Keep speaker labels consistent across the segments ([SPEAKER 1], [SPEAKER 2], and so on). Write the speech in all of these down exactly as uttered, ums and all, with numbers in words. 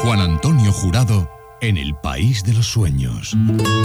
[SPEAKER 1] Juan Antonio Jurado en el País de los Sueños.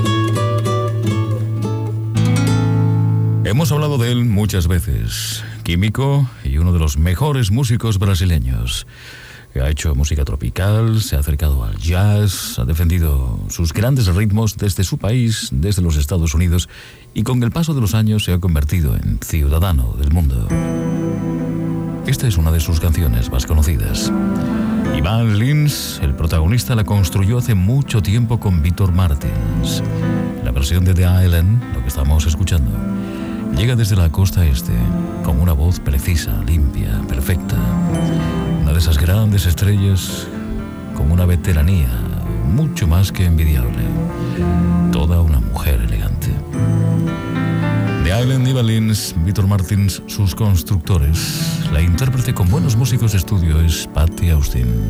[SPEAKER 2] Hemos hablado de él muchas veces. Químico y uno de los mejores músicos brasileños. Ha hecho música tropical, se ha acercado al jazz, ha defendido sus grandes ritmos desde su país, desde los Estados Unidos, y con el paso de los años se ha convertido en ciudadano del mundo. Esta es una de sus canciones más conocidas. Ivan Lins, el protagonista, la construyó hace mucho tiempo con Víctor Martins. La versión de The Island, lo que estamos escuchando, llega desde la costa este, con una voz precisa, limpia, perfecta. Una de esas grandes estrellas, con una veteranía mucho más que envidiable. Toda una mujer elegante. The Island, Ivan Lins, Víctor Martins, sus constructores. La intérprete con buenos músicos de estudio es Patti Austin.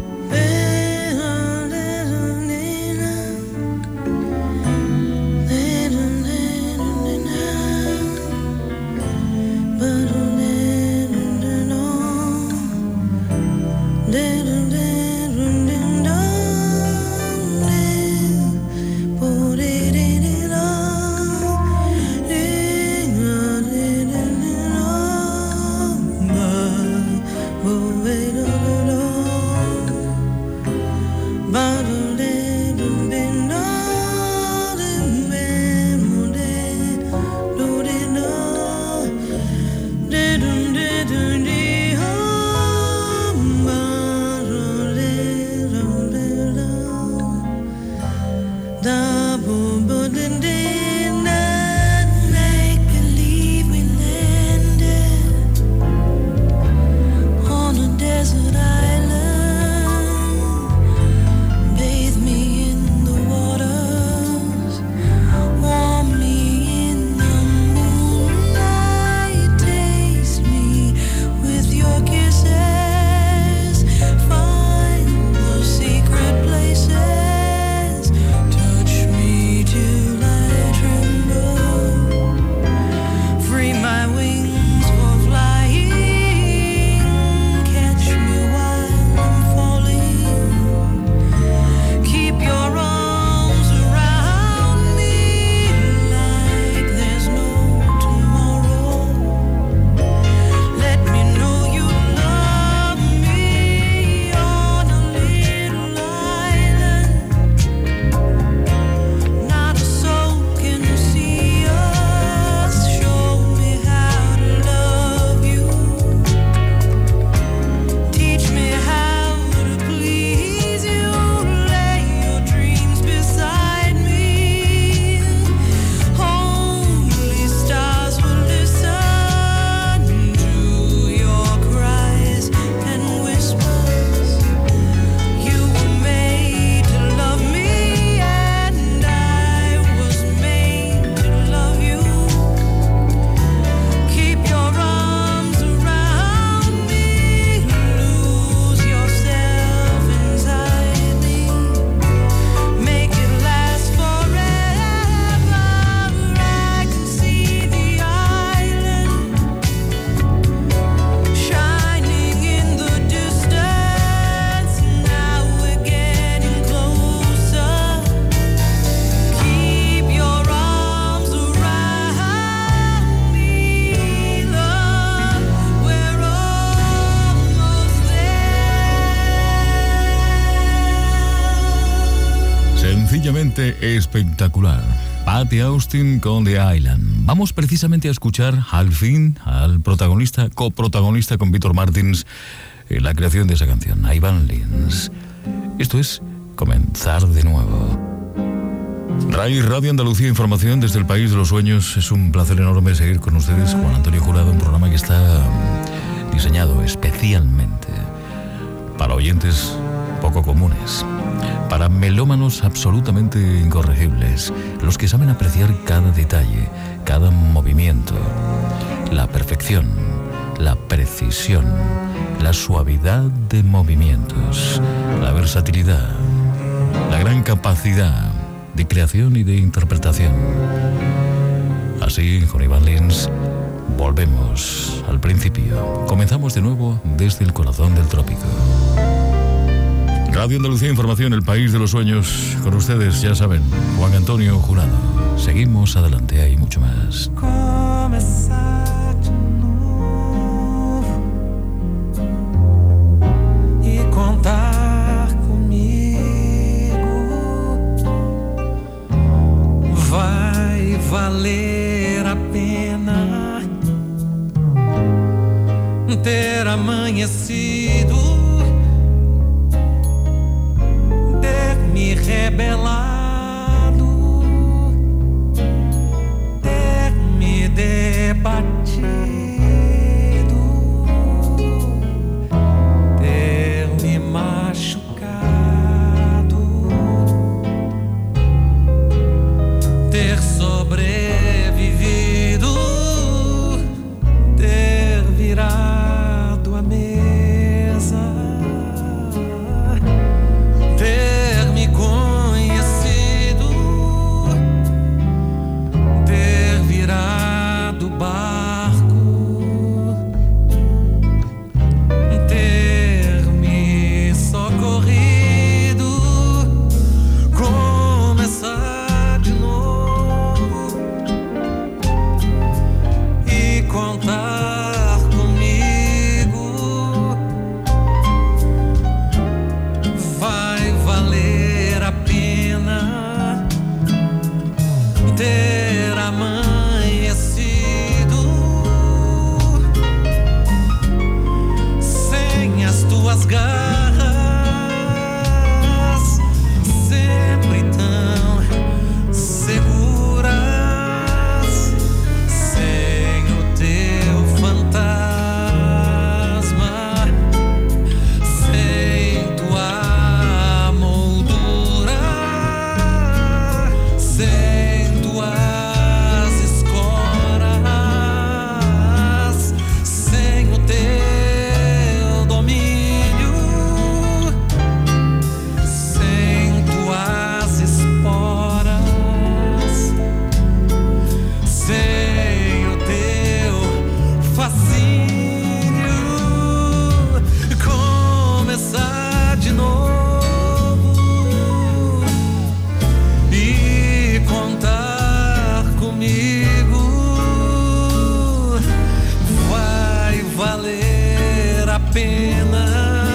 [SPEAKER 2] Espectacular. Patti Austin con The Island. Vamos precisamente a escuchar al fin al protagonista, coprotagonista con Víctor Martins en la creación de esa canción, a Ivan Lins. Esto es Comenzar de Nuevo. RAI Radio Andalucía, información desde el País de los Sueños. Es un placer enorme seguir con ustedes. Juan Antonio Jurado, un programa que está diseñado especialmente para oyentes poco comunes, para melómanos absolutamente incorregibles, los que saben apreciar cada detalle, cada movimiento, la perfección, la precisión, la suavidad de movimientos, la versatilidad, la gran capacidad de creación y de interpretación. Así, con Ivan Lins, volvemos al principio. Comenzamos de nuevo desde el corazón del trópico. Radio Andalucía Información, el país de los sueños. Con ustedes, ya saben, Juan Antonio Jurado. Seguimos adelante, hay mucho más.
[SPEAKER 3] Começar de novo e contar comigo vai valer a pena ter amanhecido, ter me rebelado, ter me debatido, ter me machucado, ter sobrevivido, ter virado a mesa, ter me conhecido, ter virado barco, ter me socorrido, começar de novo e contar comigo vai valer a pena ter amanhecido sem as tuas garras, sempre tão seguras, sem o teu fantasma, sem tua moldura, sem tuas escoras, sem o teu domínio, sem tuas esporas, sem o teu fascínio, começar de novo e contar comigo vai valer a pena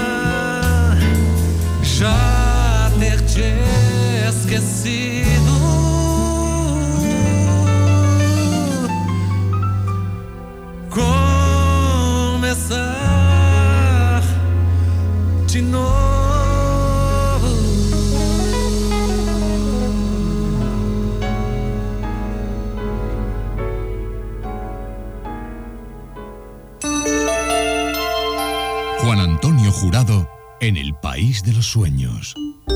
[SPEAKER 3] já ter te esquecido, começar de novo.
[SPEAKER 1] Juan Antonio Jurado en el país de los sueños.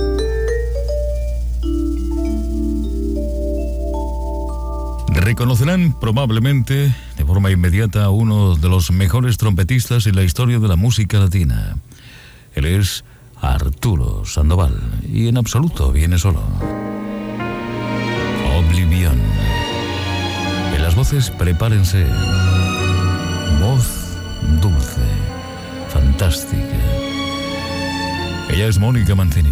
[SPEAKER 2] Reconocerán probablemente de forma inmediata a uno de los mejores trompetistas en la historia de la música latina. Él es Arturo Sandoval y en absoluto viene solo. Oblivion. En las voces prepárense. Voz dulce, fantástica. Ella es Mónica Mancini.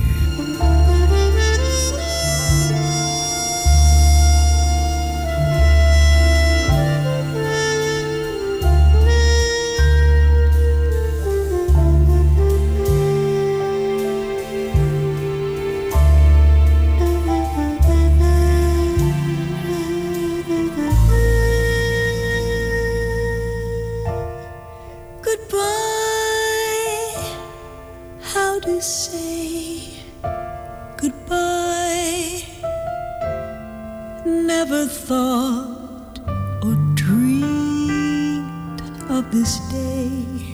[SPEAKER 4] Goodbye, how to say goodbye. Never thought or dreamed of this day.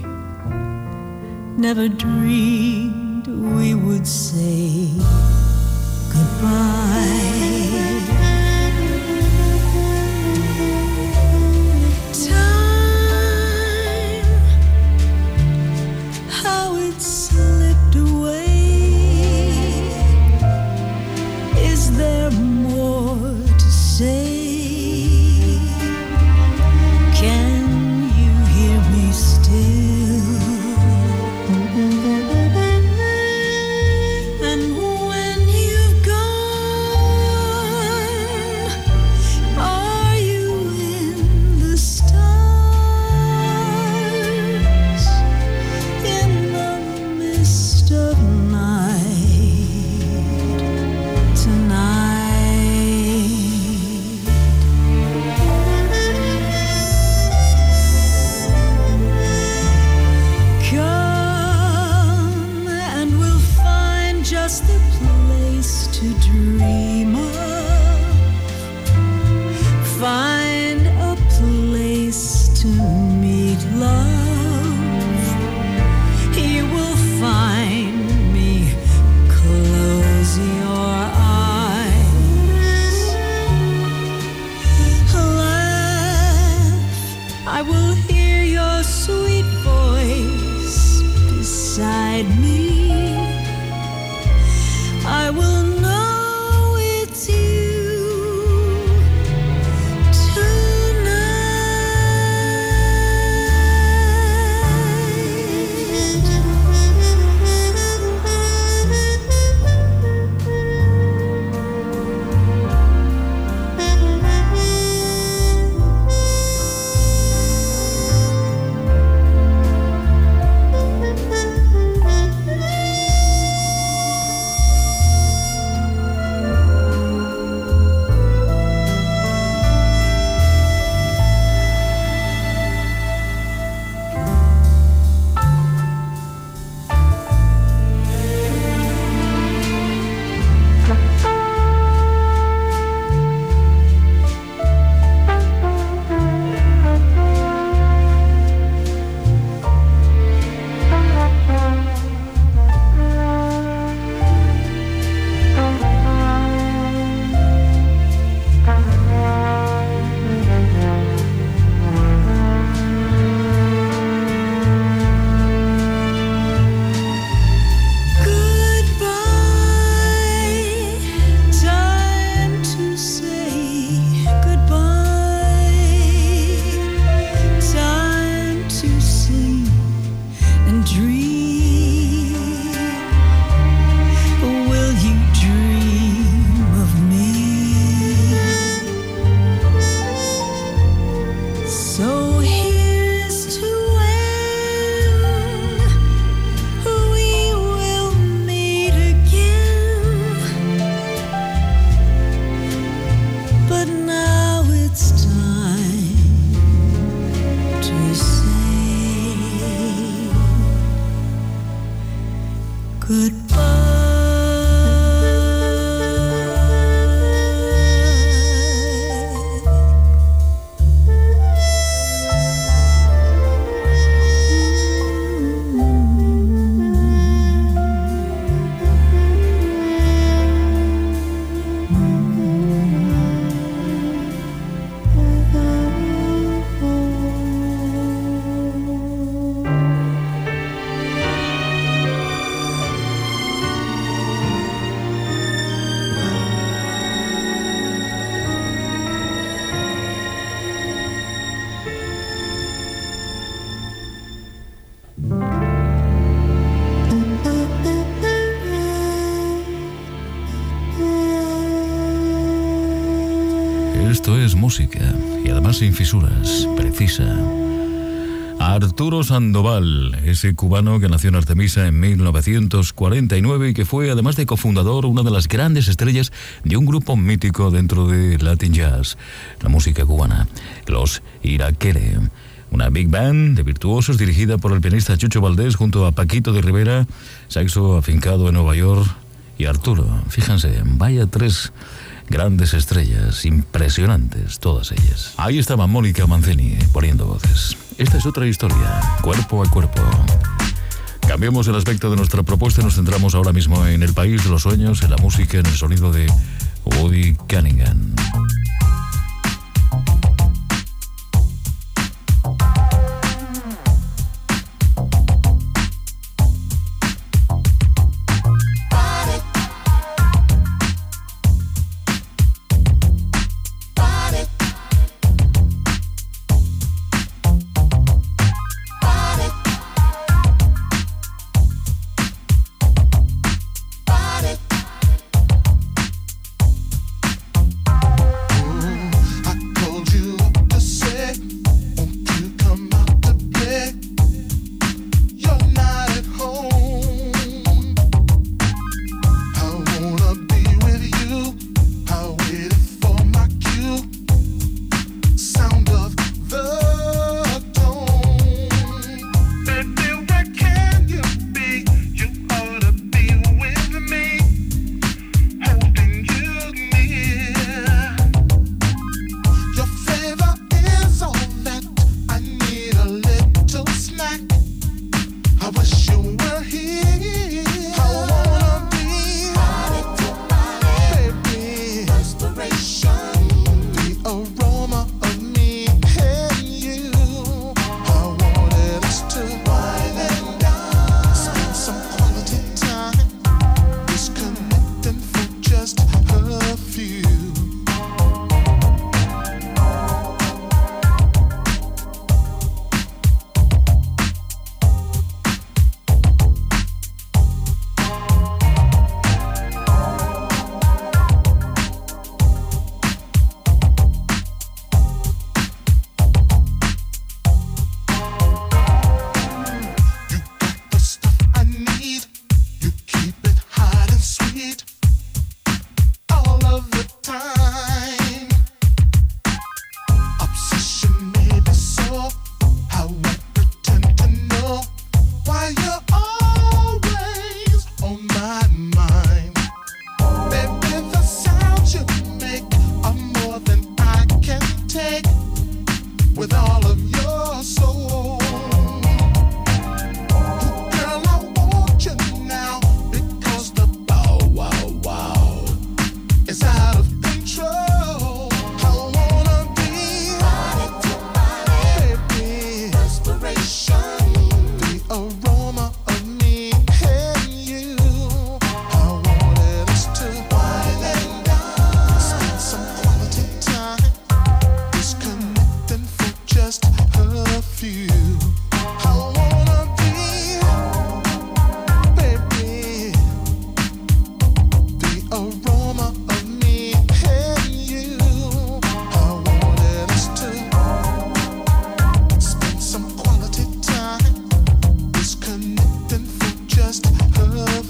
[SPEAKER 4] Never dreamed we would say goodbye. Slipped away. Is there more to say? Can you hear me still? to dream of. Find a place to meet love. You will find me. Close your eyes. Laugh. I will hear your sweet voice beside me. I will know it's you
[SPEAKER 2] Esto es música, y además sin fisuras, precisa. Arturo Sandoval, ese cubano que nació en Artemisa en mil novecientos cuarenta y nueve y que fue, además de cofundador, una de las grandes estrellas de un grupo mítico dentro de Latin Jazz, la música cubana, los Iraquere. Una big band de virtuosos dirigida por el pianista Chucho Valdés junto a Paquito de Rivera, saxo afincado en Nueva York, y Arturo. Fíjense, vaya tres grandes estrellas, impresionantes todas ellas. Ahí estaba Mónica Mancini poniendo voces. Esta es otra historia, cuerpo a cuerpo. Cambiamos el aspecto de nuestra propuesta y nos centramos ahora mismo en el país de los sueños, en la música, en el sonido de Woody Cunningham.
[SPEAKER 5] Bye.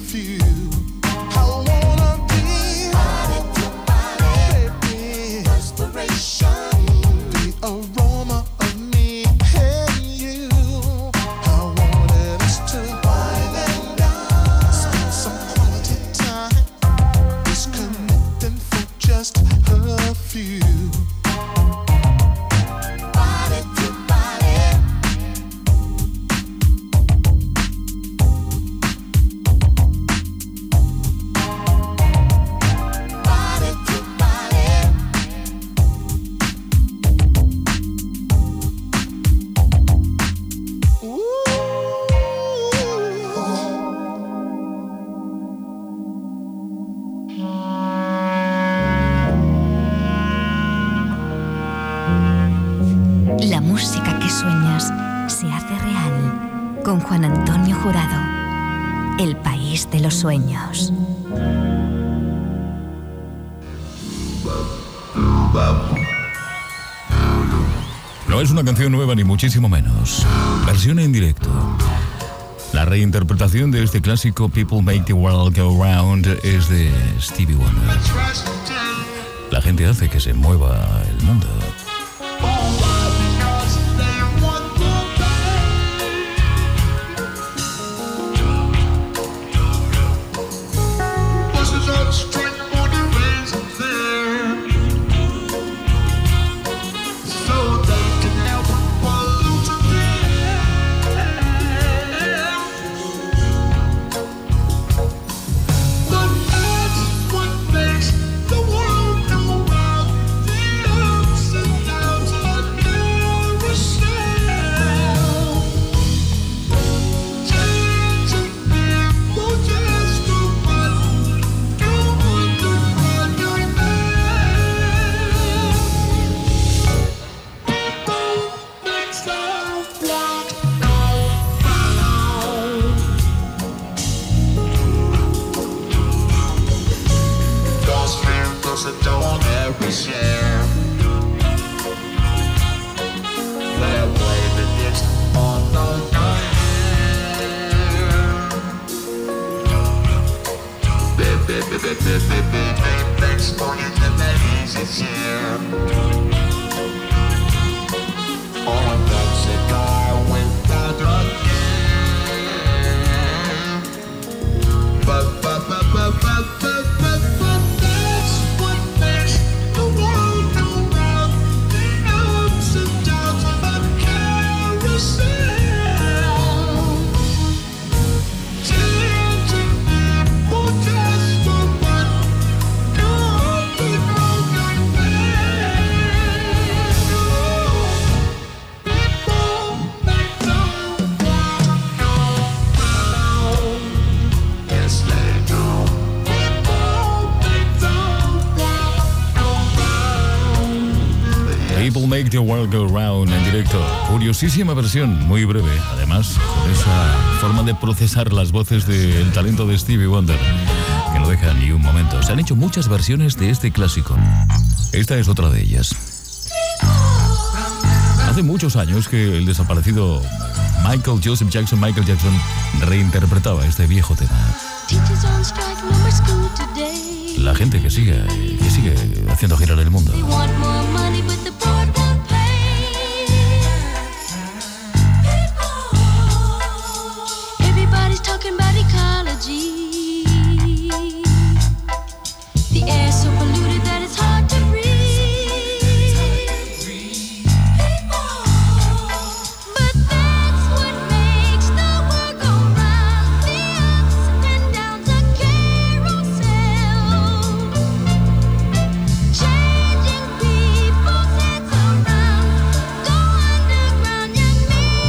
[SPEAKER 5] La música que sueñas se hace real con Juan Antonio Jurado. El país de los sueños.
[SPEAKER 2] No es una canción nueva ni muchísimo menos. Versión en directo. La reinterpretación de este clásico People Make the World Go Round es de Stevie Wonder. La gente hace que se mueva el mundo. Make the World Go Round en directo. Curiosísima versión, muy breve. Además, con esa forma de procesar las voces del talento de Stevie Wonder, que no deja ni un momento. Se han hecho muchas versiones de este clásico. Esta es otra de ellas. Hace muchos años que el desaparecido Michael Joseph Jackson, Michael Jackson, reinterpretaba este viejo tema. La gente que sigue, que sigue haciendo girar el mundo.
[SPEAKER 6] Talking about ecology. The air's so polluted that it's hard to breathe. But that's what makes the world go round. The ups and downs of carousel, changing people's heads around. Go underground, young men.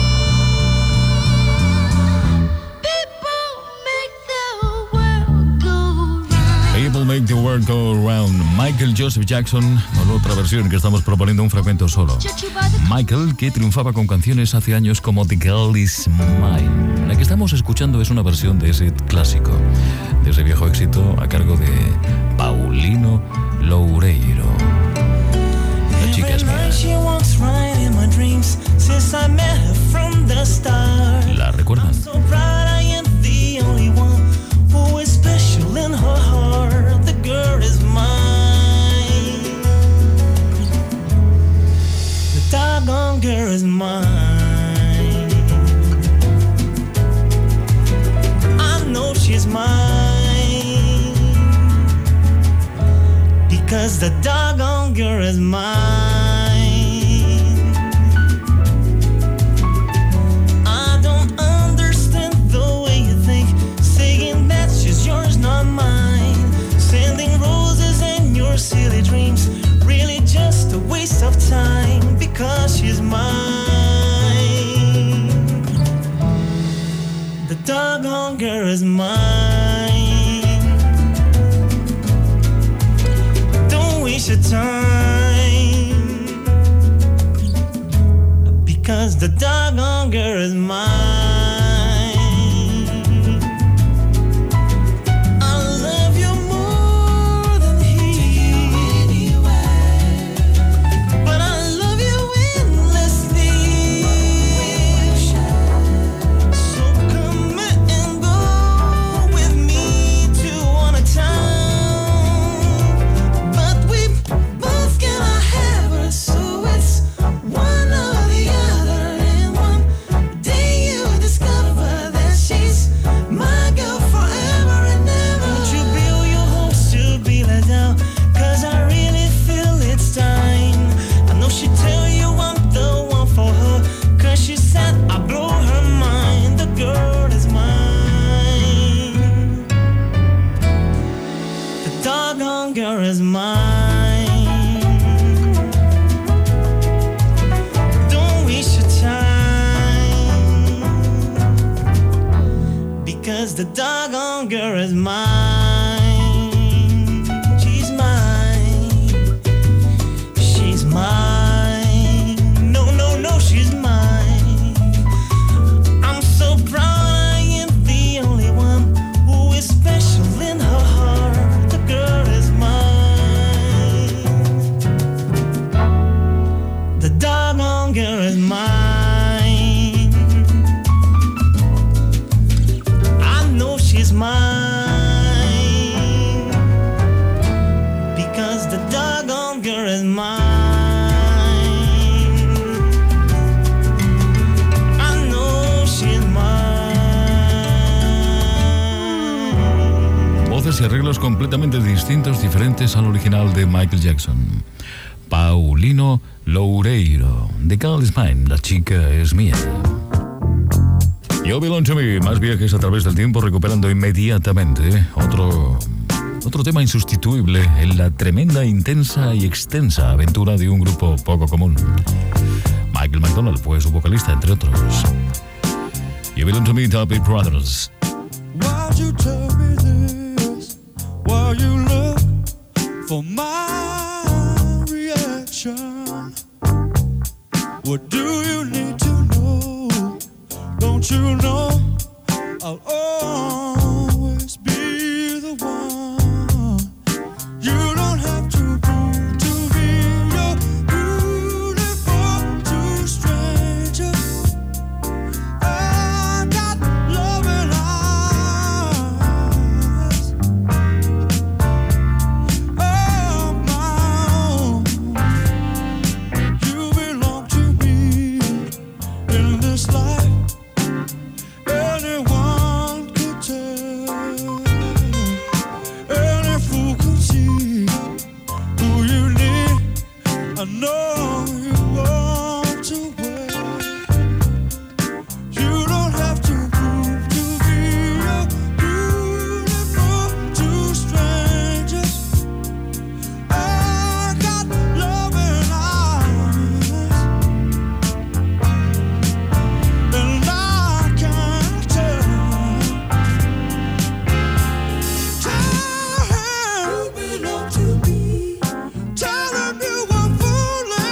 [SPEAKER 2] People Make the World Go Round. Michael Joseph Jackson, o la otra versión que estamos proponiendo, un fragmento solo. Michael, que triunfaba con canciones hace años como The Girl Is Mine. La que estamos escuchando es una versión de ese clásico, de ese viejo éxito a cargo de Paulino Loureiro. La chica es mía. ¿La recuerdan?
[SPEAKER 7] because the doggone girl is mine. I don't understand the way you think, saying that she's yours, not mine. Sending roses and your silly dreams, really just a waste of time, because she's mine. The doggone girl is mine. Don't waste your time, because the doggone girl is mine. Girl is mine. Don't waste your time, because the doggone girl is mine. She's mine. She's mine. No, no, no, she's mine. I'm so proud I am the only one who is special in her heart. The girl is girl is mine. I know she's mine, because the doggone girl is mine. I know she's mine.
[SPEAKER 2] Voces y arreglos completamente distintos, diferentes al original de Michael Jackson. Paulino Loureiro, The Girl is Mine, la chica es mía. You Belong to Me, más viajes a través del tiempo, recuperando inmediatamente otro, otro tema insustituible en la tremenda, intensa y extensa aventura de un grupo poco común. Michael McDonald fue su vocalista, entre otros. You Belong to Me, Doobie Brothers.
[SPEAKER 3] Why'd you tell me this? While you look for my reaction? What do you need to know? Don't you know I'll always be the one? You don't have to prove to me you're beautiful to strangers. I got loving eyes of my own. You belong to me in this life. Anyone could tell, any fool could see who you need. I know you want to wait. You don't have to prove to be you're beautiful to strangers. I got loving eyes, and I can't tell. Tell him you belong to me. Tell him you were fooling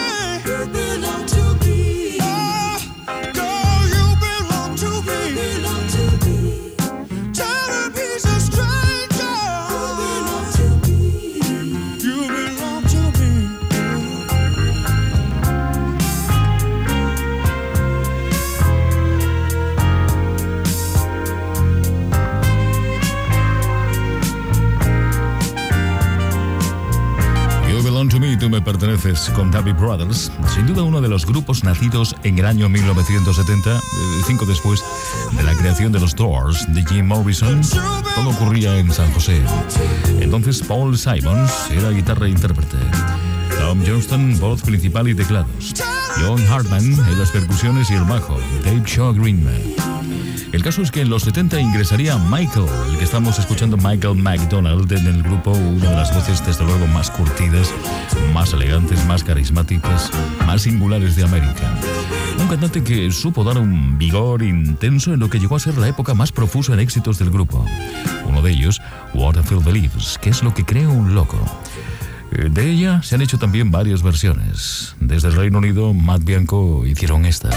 [SPEAKER 2] me perteneces con David Brothers, sin duda uno de los grupos nacidos en el año mil novecientos setenta, eh, cinco después de la creación de los Doors de Jim Morrison. Todo ocurría en San José. Entonces Paul Simons era guitarra e intérprete, Tom Johnston voz principal y teclados, John Hartman en las percusiones y el bajo, Dave Shaw Greenman. El caso es que en los setenta ingresaría Michael, el que estamos escuchando, Michael McDonald, en el grupo, una de las voces desde luego más curtidas, más elegantes, más carismáticas, más singulares de América. Un cantante que supo dar un vigor intenso en lo que llegó a ser la época más profusa en éxitos del grupo. Uno de ellos, What a Fool Believes, que es lo que crea un loco. De ella se han hecho también varias versiones. Desde el Reino Unido, Matt Bianco hicieron esta.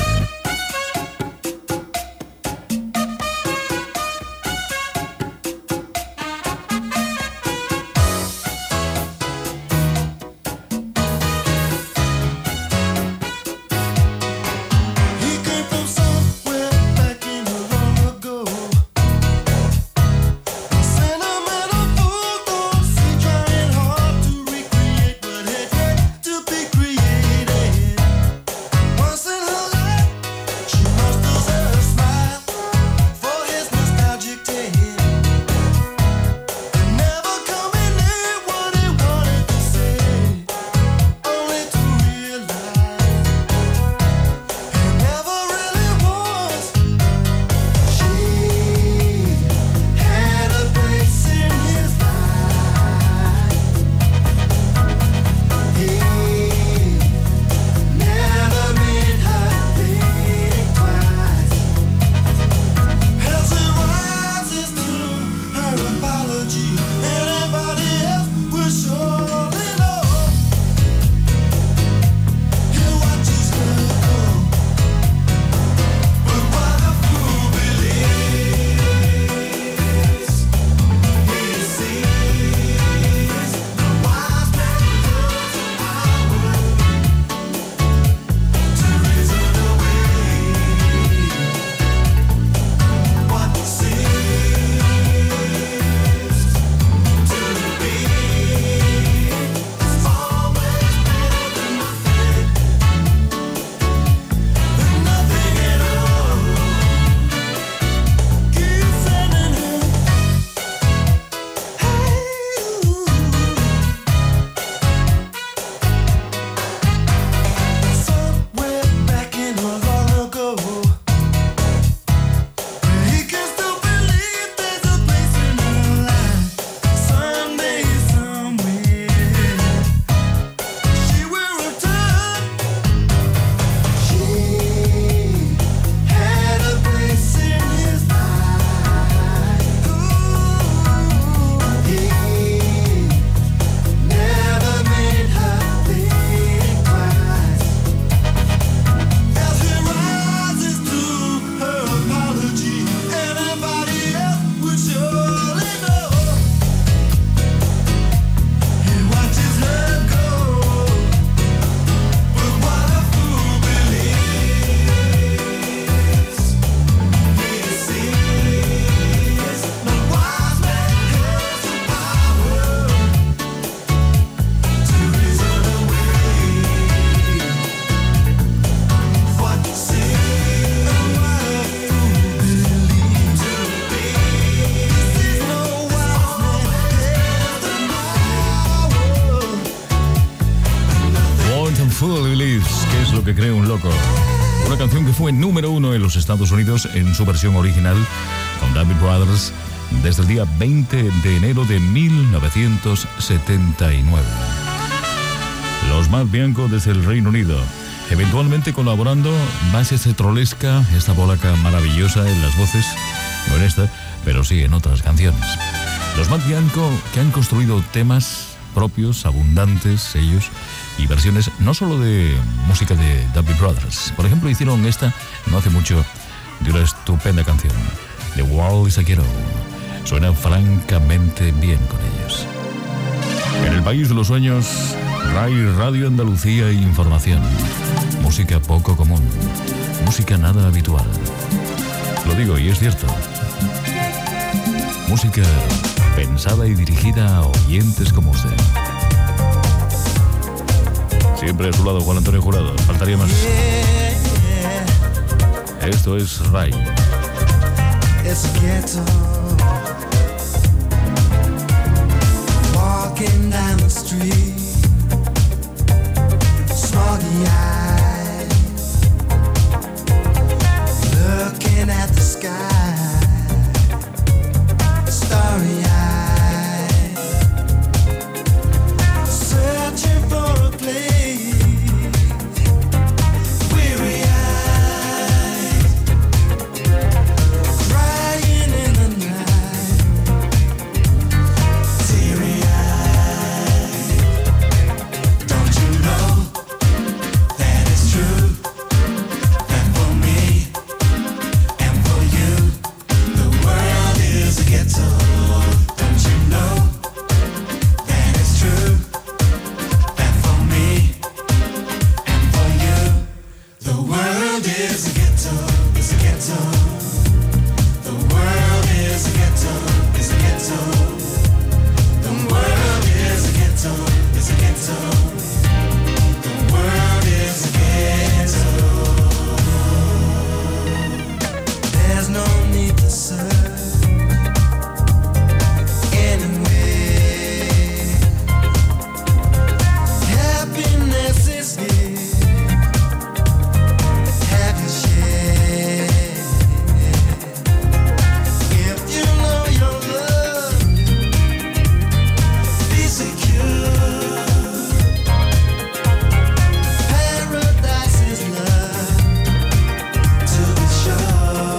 [SPEAKER 2] ¿Qué es lo que cree un loco? Una canción que fue número uno en los Estados Unidos en su versión original con David Brothers desde el día veinte de enero de mil novecientos setenta y nueve. Los Matt Bianco desde el Reino Unido, eventualmente colaborando bases de Trolesca, esta polaca maravillosa en las voces, no en esta, pero sí en otras canciones. Los Matt Bianco que han construido temas propios, abundantes, ellos, y versiones no solo de música de David Brothers. Por ejemplo, hicieron esta no hace mucho de una estupenda canción, The World is a Ghetto. Suena francamente bien con ellos. En el país de los sueños, R A I, Radio Andalucía e Información. Música poco común, música nada habitual. Lo digo y es cierto. Música pensada y dirigida a oyentes como usted. Siempre a su lado Juan Antonio Jurado. Faltaría más. Esto es Ray.
[SPEAKER 3] It's a ghetto. Walking down the street, smoggy eyes, looking at the sky, starry eyed, searching for a place, weary eyed, crying in the night, teary eyed. Don't you know that it's true? That for me and for you, the world is a ghetto. Don't you know that it's true? That for me and for you, the world is a ghetto. It's a ghetto. The world is a ghetto. It's a ghetto. The world is a ghetto. It's a ghetto. The world is a ghetto. There's no need to search anywhere. Happiness is here. Have your share. If you know your love, be secure. Paradise is love, to be sure.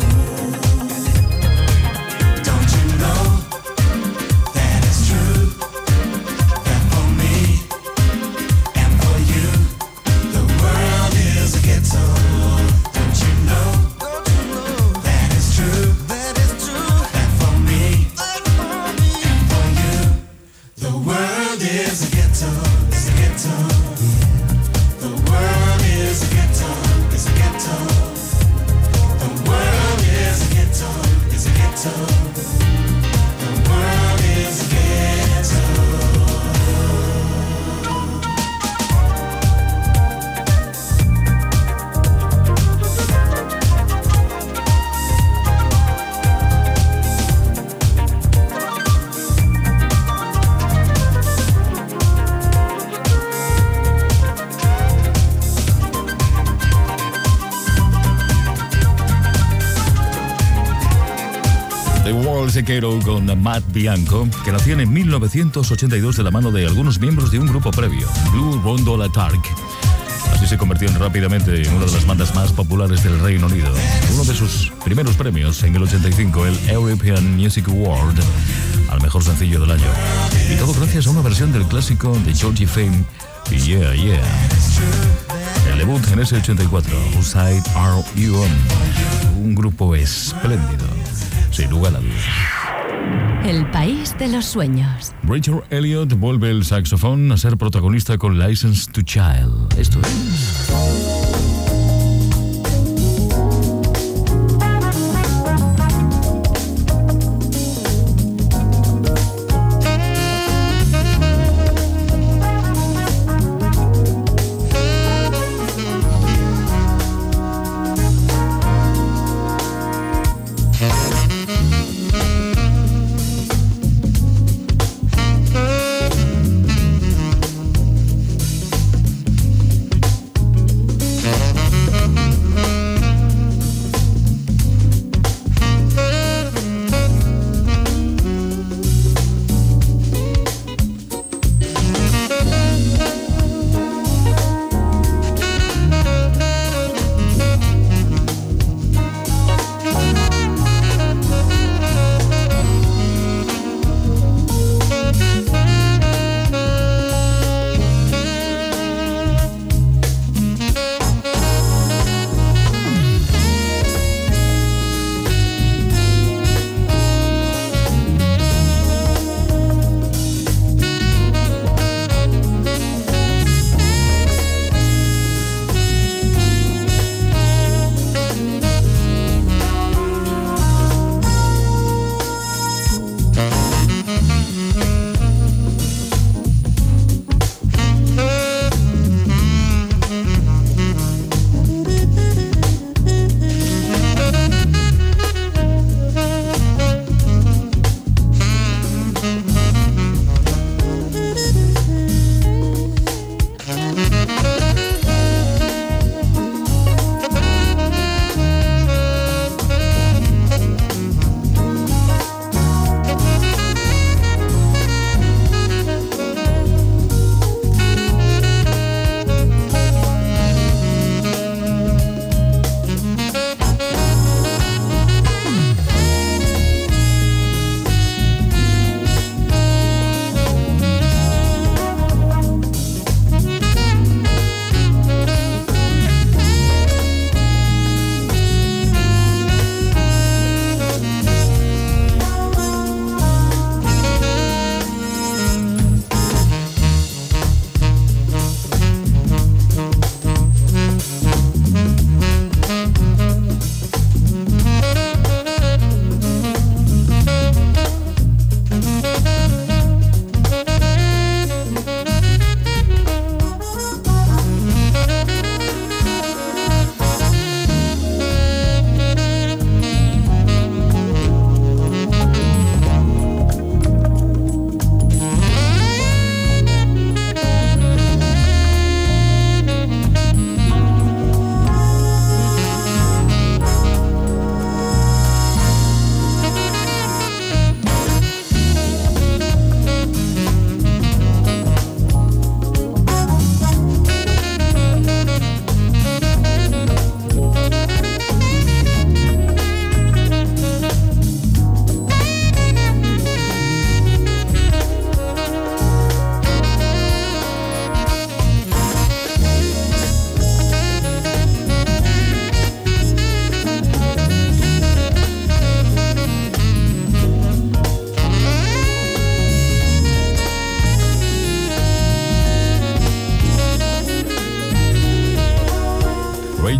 [SPEAKER 3] Don't you know that it's true? That for me and for you, the world is a ghetto. Don't you know? Don't you know that it's true? That it's true. That for me and for you, the world is a ghetto. It's a ghetto. The world is a ghetto. It's a ghetto. The world is a ghetto. It's a ghetto. The world is a ghetto.
[SPEAKER 2] The World's a Ghetto con Matt Bianco, que nació en mil novecientos ochenta y dos de la mano de algunos miembros de un grupo previo, Blue Rondo La Tark. Así se convirtió rápidamente en una de las bandas más populares del Reino Unido. Uno de sus primeros premios en el ochenta y cinco, el European Music Award, al mejor sencillo del año. Y todo gracias a una versión del clásico de Georgie Fame, Yeah, Yeah. El debut en ese ochenta y cuatro, Whose Side Are You On? Un grupo espléndido, sin lugar a dudas.
[SPEAKER 5] El país de los sueños.
[SPEAKER 2] Richard Elliott vuelve el saxofón a ser protagonista con License to Child. Esto es...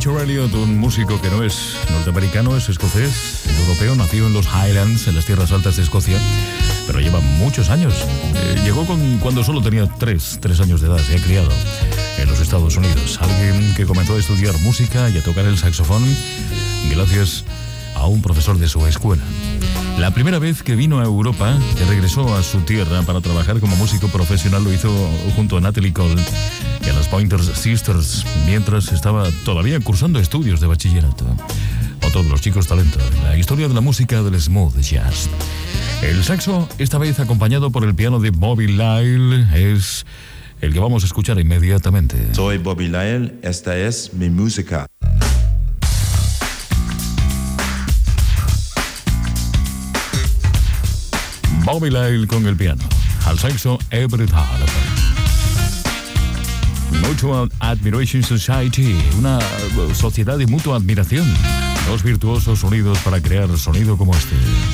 [SPEAKER 2] Richard Elliot, un músico que no es norteamericano, es escocés, es europeo, nació en los Highlands, en las tierras altas de Escocia, pero lleva muchos años. Eh, llegó con, cuando solo tenía tres, tres años de edad, se ha criado en los Estados Unidos. Alguien que comenzó a estudiar música y a tocar el saxofón gracias a un profesor de su escuela. La primera vez que vino a Europa, que regresó a su tierra para trabajar como músico profesional, lo hizo junto a Natalie Cole y a las Pointer Sisters, mientras estaba todavía cursando estudios de bachillerato. Otro de los chicos talentos, la historia de la música del smooth jazz. El saxo, esta vez acompañado por el piano de Bobby Lyle, es el que vamos a escuchar inmediatamente.
[SPEAKER 8] Soy Bobby Lyle, esta es mi música.
[SPEAKER 2] Bobby Lyle con el piano, al saxo Everett Harper. Mutual Admiration Society, una sociedad de mutua admiración. Dos virtuosos unidos para crear sonido como este.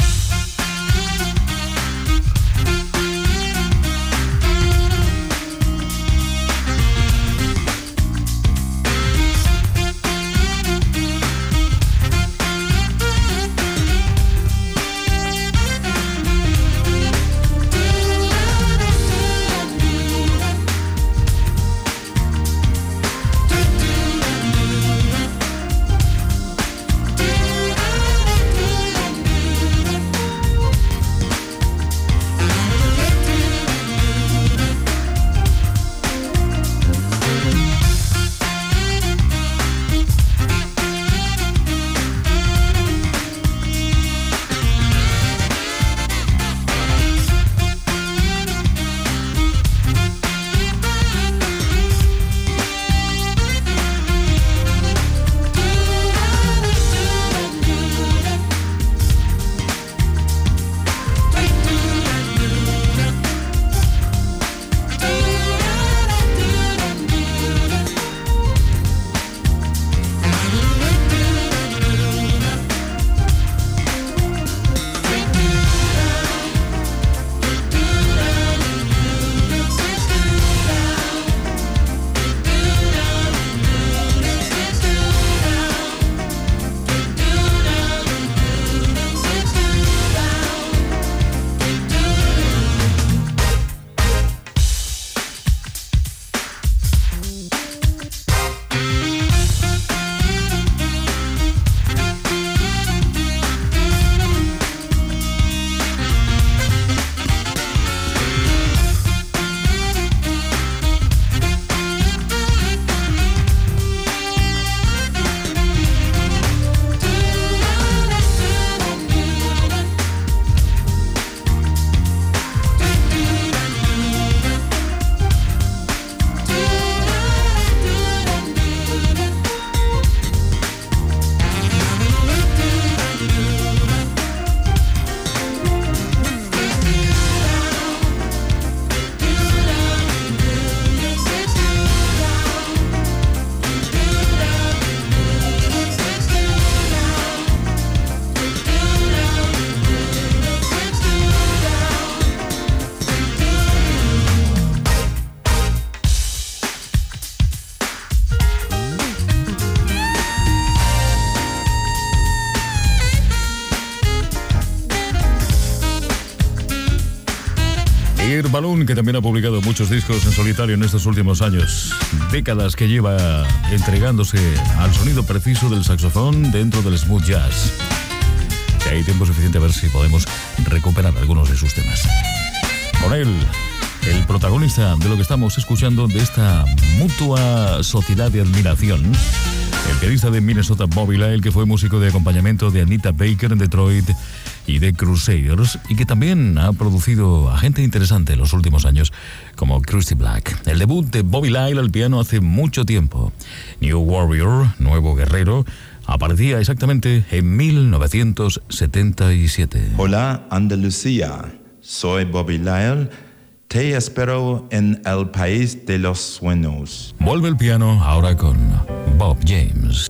[SPEAKER 2] Ear Balloon, que también ha publicado muchos discos en solitario en estos últimos años. Décadas que lleva entregándose al sonido preciso del saxofón dentro del smooth jazz. Si hay tiempo suficiente a ver si podemos recuperar algunos de sus temas. Con él, el protagonista de lo que estamos escuchando de esta mutua sociedad de admiración, el pianista de Minnesota Bobby Lyle, que fue músico de acompañamiento de Anita Baker en Detroit y de Crusaders, y que también ha producido a gente interesante en los últimos años, como Krusty Black. El debut de Bobby Lyle al piano hace mucho tiempo. New Warrior, Nuevo Guerrero, aparecía exactamente en mil novecientos setenta y siete.
[SPEAKER 8] Hola, Andalucía. Soy Bobby Lyle. Te espero en el país de los sueños.
[SPEAKER 2] Vuelve el piano ahora con Bob James.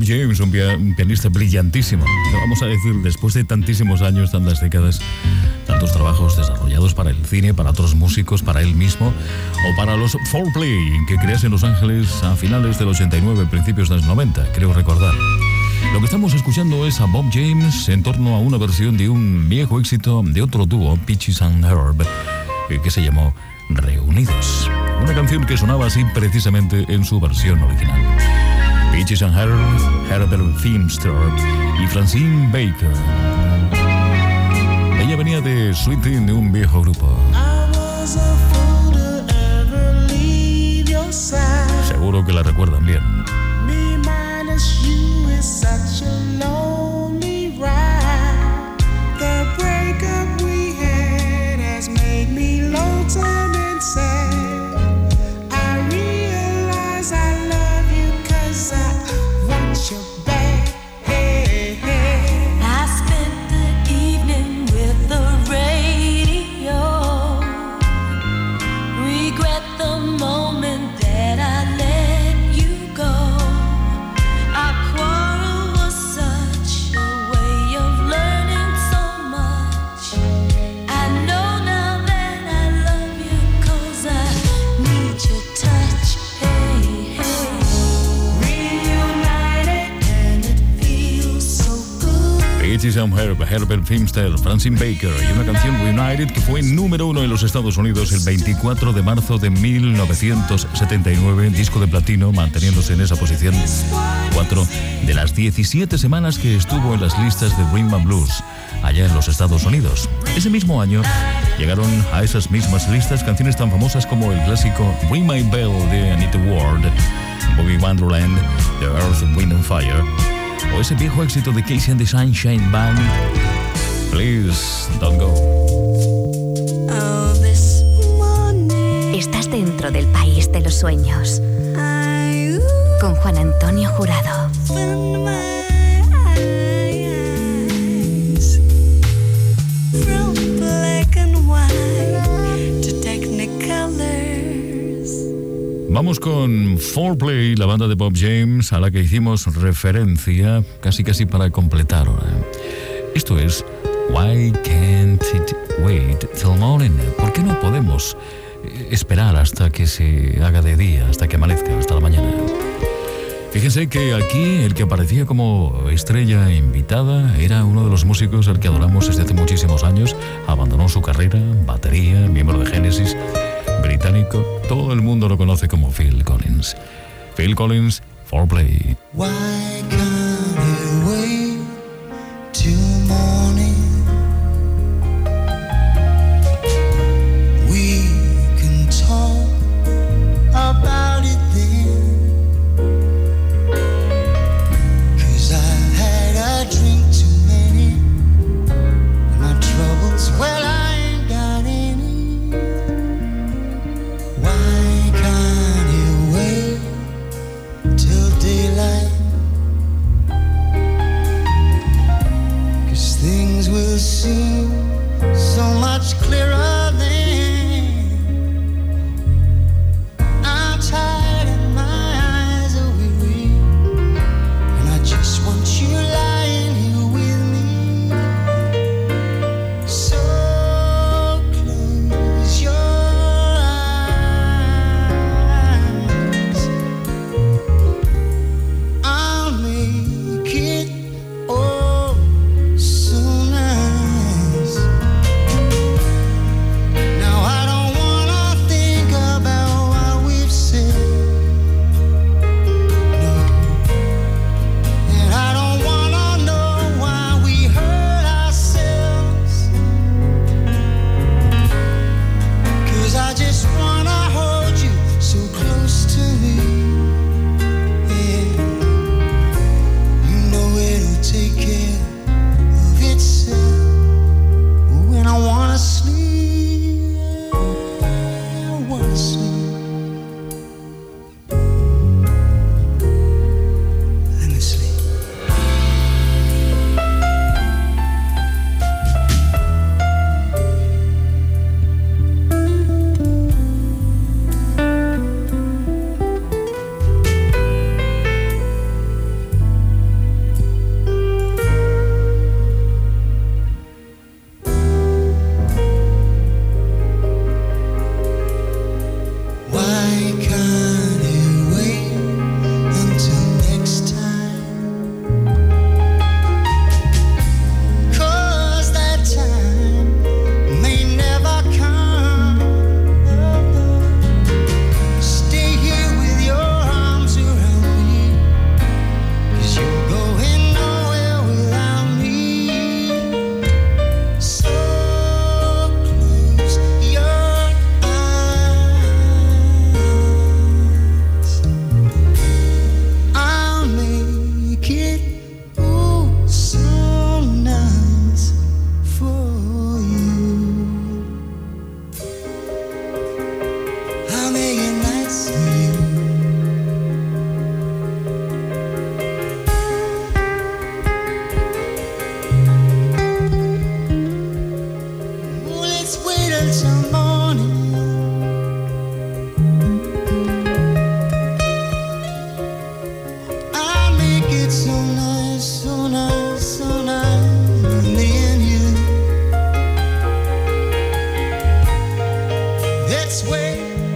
[SPEAKER 2] James, un, pia- un pianista brillantísimo. Vamos a decir, después de tantísimos años, tantas décadas, tantos trabajos desarrollados para el cine, para otros músicos, para él mismo, o para los four play que creas en Los Ángeles a finales del ochenta y nueve, principios de los noventa, creo recordar. Lo que estamos escuchando es a Bob James en torno a una versión de un viejo éxito de otro dúo, Peaches and Herb, que se llamó Reunidos. Una canción que sonaba así precisamente en su versión original. Peaches and Herb, Herbert Feimster y Francine Baker. Ella venía de Sweet Teen, de un viejo grupo. Seguro que la recuerdan bien.
[SPEAKER 9] Such a lonely ride. The breakup we had has made me lonesome and sad. I realize I love you 'cause I want you back. Hey, hey.
[SPEAKER 6] I spent the evening with the radio. Regret the moment that I let you go. Our quarrel was such a way of learning so much. I know now that I love you 'cause I need your touch. Hey, hey. Reunited and it feels so good.
[SPEAKER 2] Peaches and Herb, Herbert Feimster, Francine Baker y una canción Reunited que fue número uno en los Estados Unidos el veinticuatro de marzo de mil novecientos setenta y nueve, disco de platino, manteniéndose en esa posición cuatro de las diecisiete semanas que estuvo en las listas de Rhythm and Blues allá en los Estados Unidos. Ese mismo año llegaron a esas mismas listas canciones tan famosas como el clásico Ring My Bell de Anita Ward, Bobby Wonderland, The Earth, Wind and Fire, o ese viejo éxito de Casey and the Sunshine Band, Please Don't Go.
[SPEAKER 6] Oh, this morning
[SPEAKER 5] Estás dentro del país de los sueños.
[SPEAKER 6] I
[SPEAKER 5] Con Juan Antonio Jurado.
[SPEAKER 6] opened my eyes from black and white to technicolors.
[SPEAKER 2] Vamos con four play, la banda de Bob James a la que hicimos referencia casi casi para completar ahora. Esto es Why Can't It Wait Till Morning? ¿Por qué no podemos esperar hasta que se haga de día, hasta que amanezca, hasta la mañana? Fíjense que aquí el que aparecía como estrella invitada era uno de los músicos al que adoramos desde hace muchísimos años. Abandonó su carrera, batería, miembro de Genesis, británico. Todo el mundo lo conoce como Phil Collins. Phil Collins, four play.
[SPEAKER 9] Why can't it wait till morning? We can talk about it then. 'Cause I had a drink too many. My troubles, well, I ain't got any. Why can't it wait till daylight? let's wait.